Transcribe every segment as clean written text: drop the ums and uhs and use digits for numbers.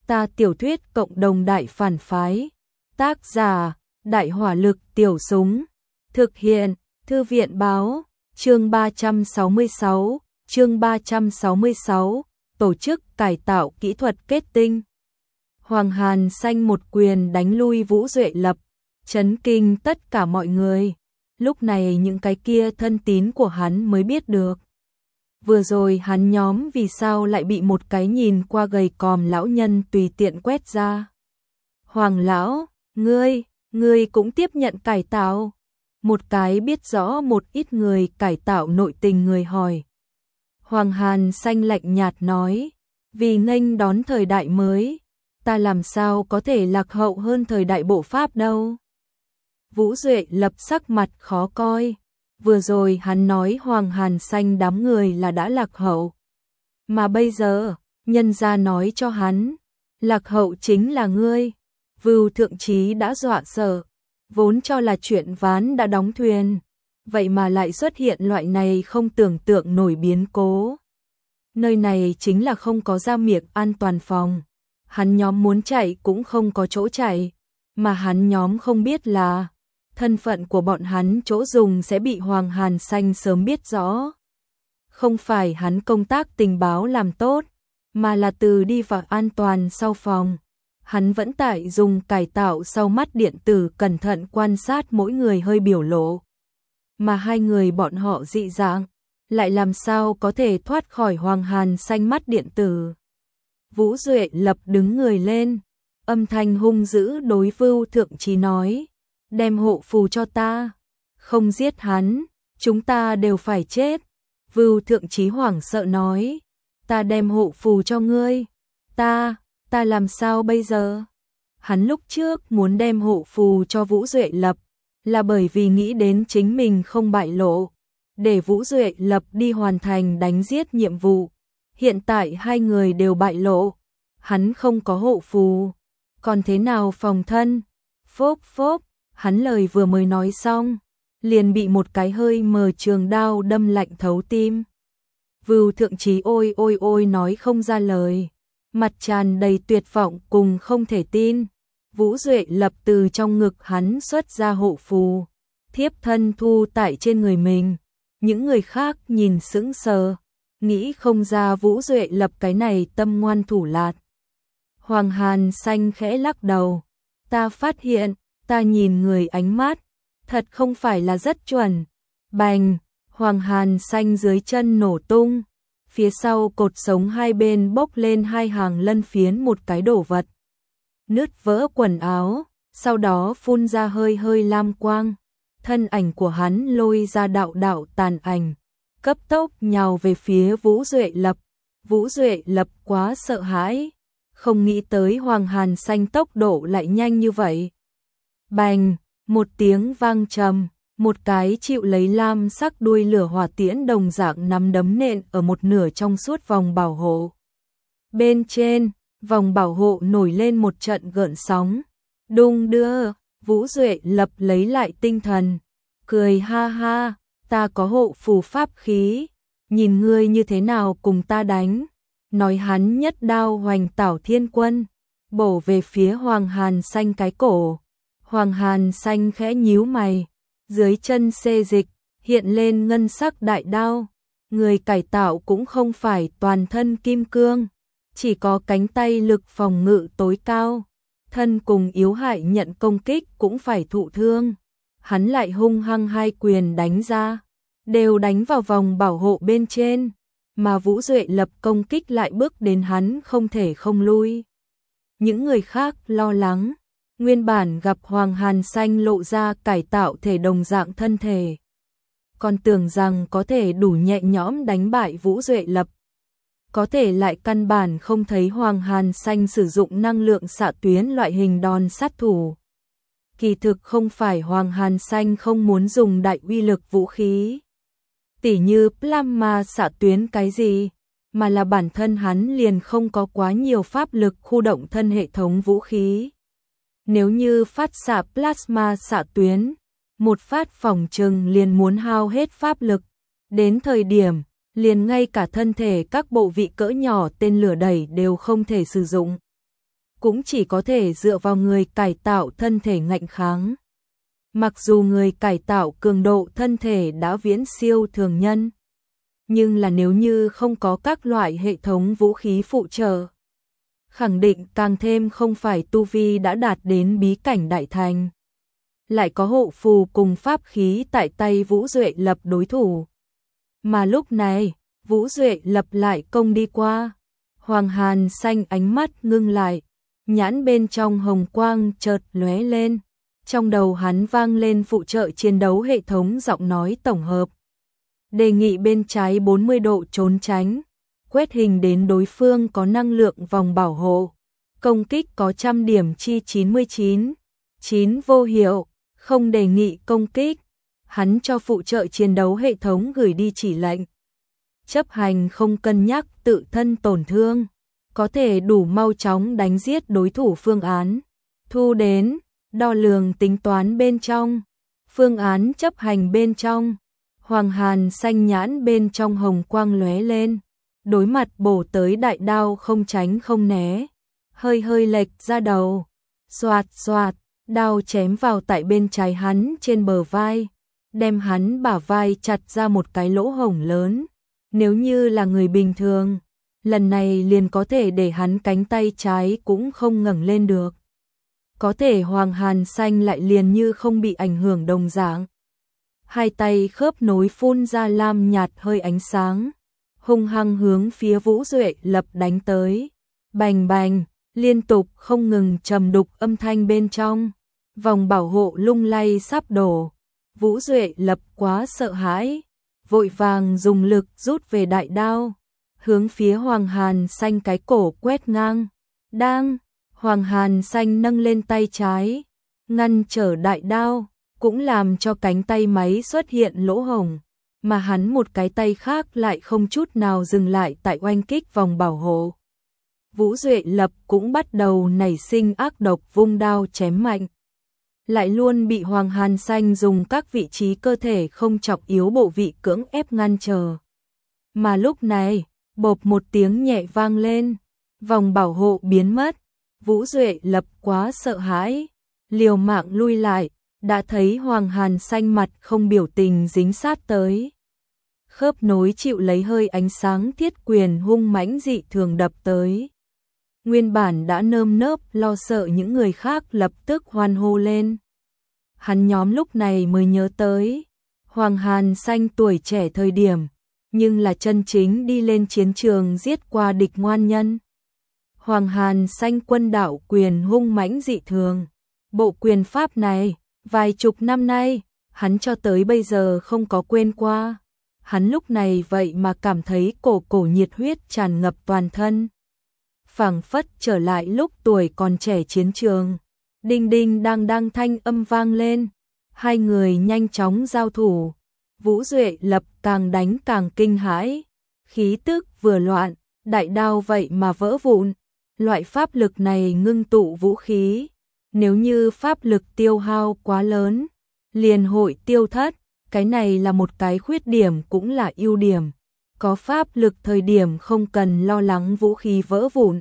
Ta tiểu thuyết cộng đồng đại phản phái. Tác giả, Đại hỏa lực tiểu súng. Thực hiện, Thư viện báo, chương 366, tổ chức cải tạo kỹ thuật kết tinh. Hoàng Hàn Xanh một quyền đánh lui Vũ Duệ Lập, chấn kinh tất cả mọi người. Lúc này những cái kia thân tín của hắn mới biết được. Vừa rồi hắn nhóm vì sao lại bị một cái nhìn qua gầy còm lão nhân tùy tiện quét ra. Hoàng lão, ngươi cũng tiếp nhận cải tạo. Một cái biết rõ một ít người cải tạo nội tình người hỏi. Hoàng Hàn Xanh lạnh nhạt nói, vì nghênh đón thời đại mới, ta làm sao có thể lạc hậu hơn thời đại bộ Pháp đâu. Vũ Duệ Lập sắc mặt khó coi. Vừa rồi hắn nói Hoàng Hàn Xanh đám người là đã lạc hậu. Mà bây giờ, nhân gia nói cho hắn, lạc hậu chính là ngươi. Vưu Thượng Chí đã dọa sợ, vốn cho là chuyện ván đã đóng thuyền. Vậy mà lại xuất hiện loại này không tưởng tượng nổi biến cố. Nơi này chính là không có ra miệng an toàn phòng. Hắn nhóm muốn chạy cũng không có chỗ chạy. Mà hắn nhóm không biết là thân phận của bọn hắn chỗ dùng sẽ bị Hoàng Hàn Xanh sớm biết rõ. Không phải hắn công tác tình báo làm tốt, mà là từ đi vào an toàn sau phòng. Hắn vẫn tại dùng cải tạo sau mắt điện tử cẩn thận quan sát mỗi người hơi biểu lộ. Mà hai người bọn họ dị dạng, lại làm sao có thể thoát khỏi Hoàng Hàn Xanh mắt điện tử. Vũ Duệ Lập đứng người lên, âm thanh hung dữ đối Vưu Thượng Chí nói, đem hộ phù cho ta, không giết hắn, chúng ta đều phải chết. Vưu Thượng Chí hoảng sợ nói, ta đem hộ phù cho ngươi, ta làm sao bây giờ? Hắn lúc trước muốn đem hộ phù cho Vũ Duệ Lập, là bởi vì nghĩ đến chính mình không bại lộ, để Vũ Duệ Lập đi hoàn thành đánh giết nhiệm vụ. Hiện tại hai người đều bại lộ, hắn không có hộ phù, còn thế nào phòng thân? Phốp phốp, hắn lời vừa mới nói xong, liền bị một cái hơi mờ trường đao đâm lạnh thấu tim. Vưu Thượng Chí ôi nói không ra lời, mặt tràn đầy tuyệt vọng cùng không thể tin. Vũ Duệ Lập từ trong ngực hắn xuất ra hộ phù, thiếp thân thu tại trên người mình. Những người khác nhìn sững sờ, nghĩ không ra Vũ Duệ Lập cái này tâm ngoan thủ lạt. Hoàng Hàn Xanh khẽ lắc đầu, ta phát hiện, ta nhìn người ánh mắt, thật không phải là rất chuẩn. Bành, Hoàng Hàn Xanh dưới chân nổ tung, phía sau cột sống hai bên bốc lên hai hàng lân phiến một cái đổ vật. Nứt vỡ quần áo, sau đó phun ra hơi lam quang. Thân ảnh của hắn lôi ra đạo tàn ảnh, cấp tốc nhào về phía Vũ Duệ Lập. Vũ Duệ Lập quá sợ hãi, không nghĩ tới Hoàng Hàn Xanh tốc độ lại nhanh như vậy. Bành, một tiếng vang trầm, một cái chịu lấy lam sắc đuôi lửa hỏa tiễn đồng dạng nắm đấm nện ở một nửa trong suốt vòng bảo hộ. Bên trên, vòng bảo hộ nổi lên một trận gợn sóng. Đung đưa, Vũ Duệ Lập lấy lại tinh thần, cười ha ha, ta có hộ phù pháp khí, nhìn ngươi như thế nào cùng ta đánh. Nói hắn nhất đao hoành tảo thiên quân, bổ về phía Hoàng Hàn Xanh cái cổ. Hoàng Hàn Xanh khẽ nhíu mày, dưới chân xê dịch, hiện lên ngân sắc đại đao. Người cải tạo cũng không phải toàn thân kim cương, chỉ có cánh tay lực phòng ngự tối cao. Thân cùng yếu hại nhận công kích cũng phải thụ thương. Hắn lại hung hăng hai quyền đánh ra, đều đánh vào vòng bảo hộ bên trên, mà Vũ Duệ Lập công kích lại bước đến hắn không thể không lui. Những người khác lo lắng, nguyên bản gặp Hoàng Hàn Xanh lộ ra cải tạo thể đồng dạng thân thể, còn tưởng rằng có thể đủ nhẹ nhõm đánh bại Vũ Duệ Lập. Có thể lại căn bản không thấy Hoàng Hàn Xanh sử dụng năng lượng xạ tuyến loại hình đòn sát thủ. Kỳ thực không phải Hoàng Hàn Xanh không muốn dùng đại uy lực vũ khí, tỉ như plasma xạ tuyến cái gì, mà là bản thân hắn liền không có quá nhiều pháp lực khu động thân hệ thống vũ khí. Nếu như phát xạ plasma xạ tuyến, một phát phỏng chừng liền muốn hao hết pháp lực, đến thời điểm liền ngay cả thân thể các bộ vị cỡ nhỏ tên lửa đẩy đều không thể sử dụng. cũng chỉ có thể dựa vào người cải tạo thân thể ngạnh kháng. Mặc dù người cải tạo cường độ thân thể đã viễn siêu thường nhân, nhưng là nếu như không có các loại hệ thống vũ khí phụ trợ, khẳng định càng thêm không phải tu vi đã đạt đến bí cảnh đại thành. Lại có hộ phù cùng pháp khí tại tay Vũ Duệ Lập đối thủ. Mà lúc này, Vũ Duệ Lập lại công đi qua. Hoàng Hàn Xanh ánh mắt ngưng lại, nhãn bên trong hồng quang chợt lóe lên. Trong đầu hắn vang lên phụ trợ chiến đấu hệ thống giọng nói tổng hợp. Đề nghị bên trái 40 độ trốn tránh, quét hình đến đối phương có năng lượng vòng bảo hộ. Công kích có 100 điểm chi 99, 9 vô hiệu, không đề nghị công kích. Hắn cho phụ trợ chiến đấu hệ thống gửi đi chỉ lệnh. Chấp hành không cân nhắc tự thân tổn thương, có thể đủ mau chóng đánh giết đối thủ phương án. Thu đến, đo lường tính toán bên trong, phương án chấp hành bên trong. Hoàng Hàn Xanh nhãn bên trong hồng quang lóe lên, đối mặt bổ tới đại đao không tránh không né, hơi hơi lệch ra đầu, xoạt xoạt, đao chém vào tại bên trái hắn trên bờ vai, đem hắn bả vai chặt ra một cái lỗ hổng lớn. Nếu như là người bình thường, lần này liền có thể để hắn cánh tay trái cũng không ngẩng lên được. Có thể Hoàng Hàn Xanh lại liền như không bị ảnh hưởng đồng dạng. Hai tay khớp nối phun ra lam nhạt hơi ánh sáng, hung hăng hướng phía Vũ Duệ Lập đánh tới. Bành bành, liên tục không ngừng trầm đục âm thanh bên trong, vòng bảo hộ lung lay sắp đổ. Vũ Duệ Lập quá sợ hãi, vội vàng dùng lực rút về đại đao, hướng phía Hoàng Hàn Xanh cái cổ quét ngang. Đang, Hoàng Hàn Xanh nâng lên tay trái, ngăn trở đại đao, cũng làm cho cánh tay máy xuất hiện lỗ hổng, mà hắn một cái tay khác lại không chút nào dừng lại tại oanh kích vòng bảo hộ. Vũ Duệ Lập cũng bắt đầu nảy sinh ác độc vung đao chém mạnh. Lại luôn bị Hoàng Hàn Xanh dùng các vị trí cơ thể không chọc yếu bộ vị cưỡng ép ngăn trở. Mà lúc này, bộp một tiếng nhẹ vang lên, vòng bảo hộ biến mất. Vũ Duệ Lập quá sợ hãi, liều mạng lui lại, đã thấy Hoàng Hàn Xanh mặt không biểu tình dính sát tới. Khớp nối chịu lấy hơi ánh sáng thiết quyền hung mãnh dị thường đập tới. Nguyên bản đã nơm nớp lo sợ những người khác lập tức hoan hô lên. Hắn nhóm lúc này mới nhớ tới, Hoàng Hàn Xanh tuổi trẻ thời điểm, nhưng là chân chính đi lên chiến trường giết qua địch ngoan nhân. Hoàng Hàn Xanh quân đạo quyền hung mãnh dị thường. Bộ quyền pháp này, vài chục năm nay, hắn cho tới bây giờ không có quên qua. Hắn lúc này vậy mà cảm thấy cổ nhiệt huyết tràn ngập toàn thân. Phảng phất trở lại lúc tuổi còn trẻ chiến trường. Đinh đinh đang thanh âm vang lên. Hai người nhanh chóng giao thủ. Vũ Duệ Lập càng đánh càng kinh hãi. Khí tức vừa loạn, đại đao vậy mà vỡ vụn. Loại pháp lực này ngưng tụ vũ khí. Nếu như pháp lực tiêu hao quá lớn, liền hội tiêu thất. Cái này là một cái khuyết điểm cũng là ưu điểm. Có pháp lực thời điểm không cần lo lắng vũ khí vỡ vụn.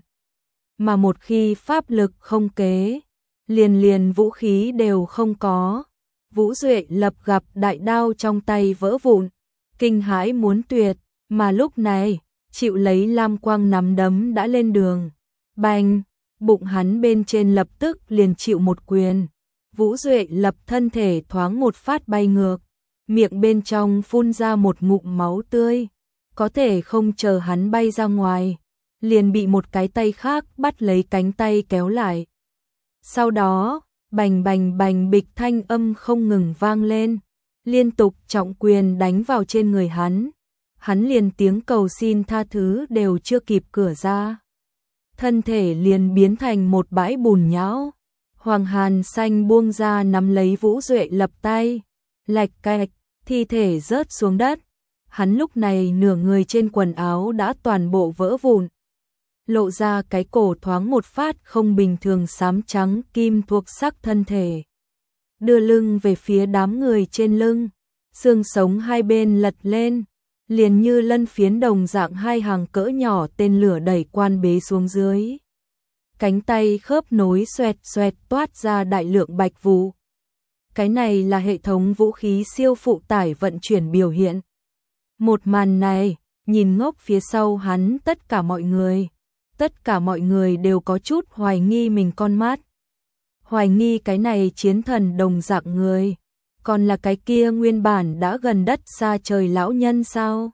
Mà một khi pháp lực không kế, liền vũ khí đều không có. Vũ Duệ Lập gặp đại đao trong tay vỡ vụn, kinh hãi muốn tuyệt, mà lúc này, chịu lấy lam quang nắm đấm đã lên đường. Bành, bụng hắn bên trên lập tức liền chịu một quyền. Vũ Duệ Lập thân thể thoáng một phát bay ngược, miệng bên trong phun ra một ngụm máu tươi, có thể không chờ hắn bay ra ngoài, liền bị một cái tay khác bắt lấy cánh tay kéo lại. Sau đó, bành bành bành bịch thanh âm không ngừng vang lên, liên tục trọng quyền đánh vào trên người hắn. Hắn liền tiếng cầu xin tha thứ đều chưa kịp cửa ra, thân thể liền biến thành một bãi bùn nhão. Hoàng Hàn Xanh buông ra nắm lấy Vũ Duệ Lập tay, lạch cạch, thi thể rớt xuống đất. Hắn lúc này nửa người trên quần áo đã toàn bộ vỡ vụn, lộ ra cái cổ thoáng một phát không bình thường xám trắng kim thuộc sắc thân thể. Đưa lưng về phía đám người trên lưng, xương sống hai bên lật lên, liền như lân phiến đồng dạng hai hàng cỡ nhỏ tên lửa đẩy quan bế xuống dưới. cánh tay khớp nối xoẹt xoẹt toát ra đại lượng bạch vụ. Cái này là hệ thống vũ khí siêu phụ tải vận chuyển biểu hiện. Một màn này, nhìn ngốc phía sau hắn tất cả mọi người đều có chút hoài nghi mình con mắt. Hoài nghi cái này chiến thần đồng dạng người, còn là cái kia nguyên bản đã gần đất xa trời lão nhân sao?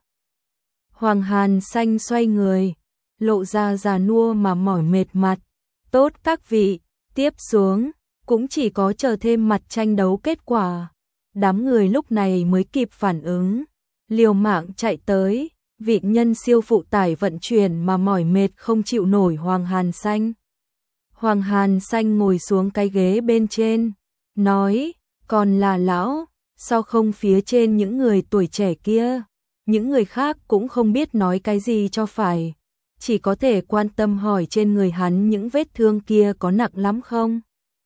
Hoàng Hàn Xanh xoay người, lộ ra già nua mà mỏi mệt mặt. Tốt các vị, tiếp xuống, cũng chỉ có chờ thêm mặt tranh đấu kết quả. Đám người lúc này mới kịp phản ứng, liều mạng chạy tới, vị nhân siêu phụ tải vận chuyển mà mỏi mệt không chịu nổi Hoàng Hàn Xanh. Hoàng Hàn Xanh ngồi xuống cái ghế bên trên, nói, còn là lão, sao không phía trên những người tuổi trẻ kia? Những người khác cũng không biết nói cái gì cho phải, chỉ có thể quan tâm hỏi trên người hắn những vết thương kia có nặng lắm không?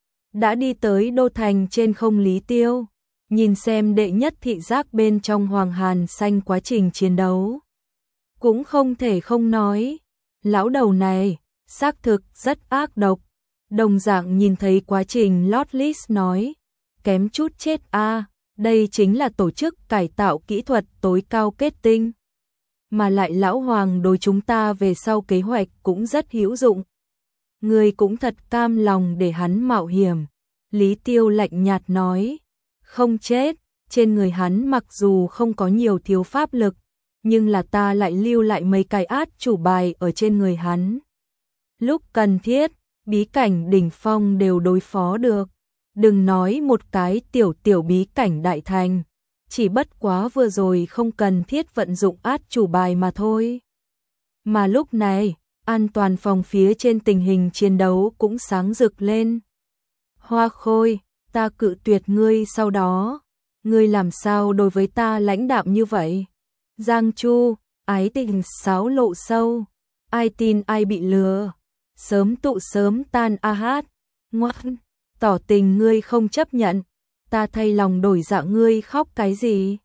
Đã đi tới đô thành trên không Lý Tiêu, nhìn xem đệ nhất thị giác bên trong Hoàng Hàn Xanh quá trình chiến đấu. Cũng không thể không nói, lão đầu này, xác thực rất ác độc. Đồng dạng nhìn thấy quá trình Lotlis nói, kém chút chết a, đây chính là tổ chức cải tạo kỹ thuật tối cao kết tinh. Mà lại lão Hoàng đối chúng ta về sau kế hoạch cũng rất hữu dụng. Người cũng thật cam lòng để hắn mạo hiểm. Lý Tiêu lạnh nhạt nói, không chết, trên người hắn mặc dù không có nhiều thiếu pháp lực, nhưng là ta lại lưu lại mấy cái át chủ bài ở trên người hắn. Lúc cần thiết, bí cảnh đỉnh phong đều đối phó được. Đừng nói một cái tiểu bí cảnh đại thành, chỉ bất quá vừa rồi không cần thiết vận dụng át chủ bài mà thôi. Mà lúc này, an toàn phòng phía trên tình hình chiến đấu cũng sáng rực lên. Hoa Khôi, ta cự tuyệt ngươi sau đó, ngươi làm sao đối với ta lãnh đạm như vậy? Giang Chu, ái tình xáo lộ sâu, ai tin ai bị lừa, sớm tụ sớm tan a hát, ngoan, tỏ tình ngươi không chấp nhận, ta thay lòng đổi dạ ngươi khóc cái gì?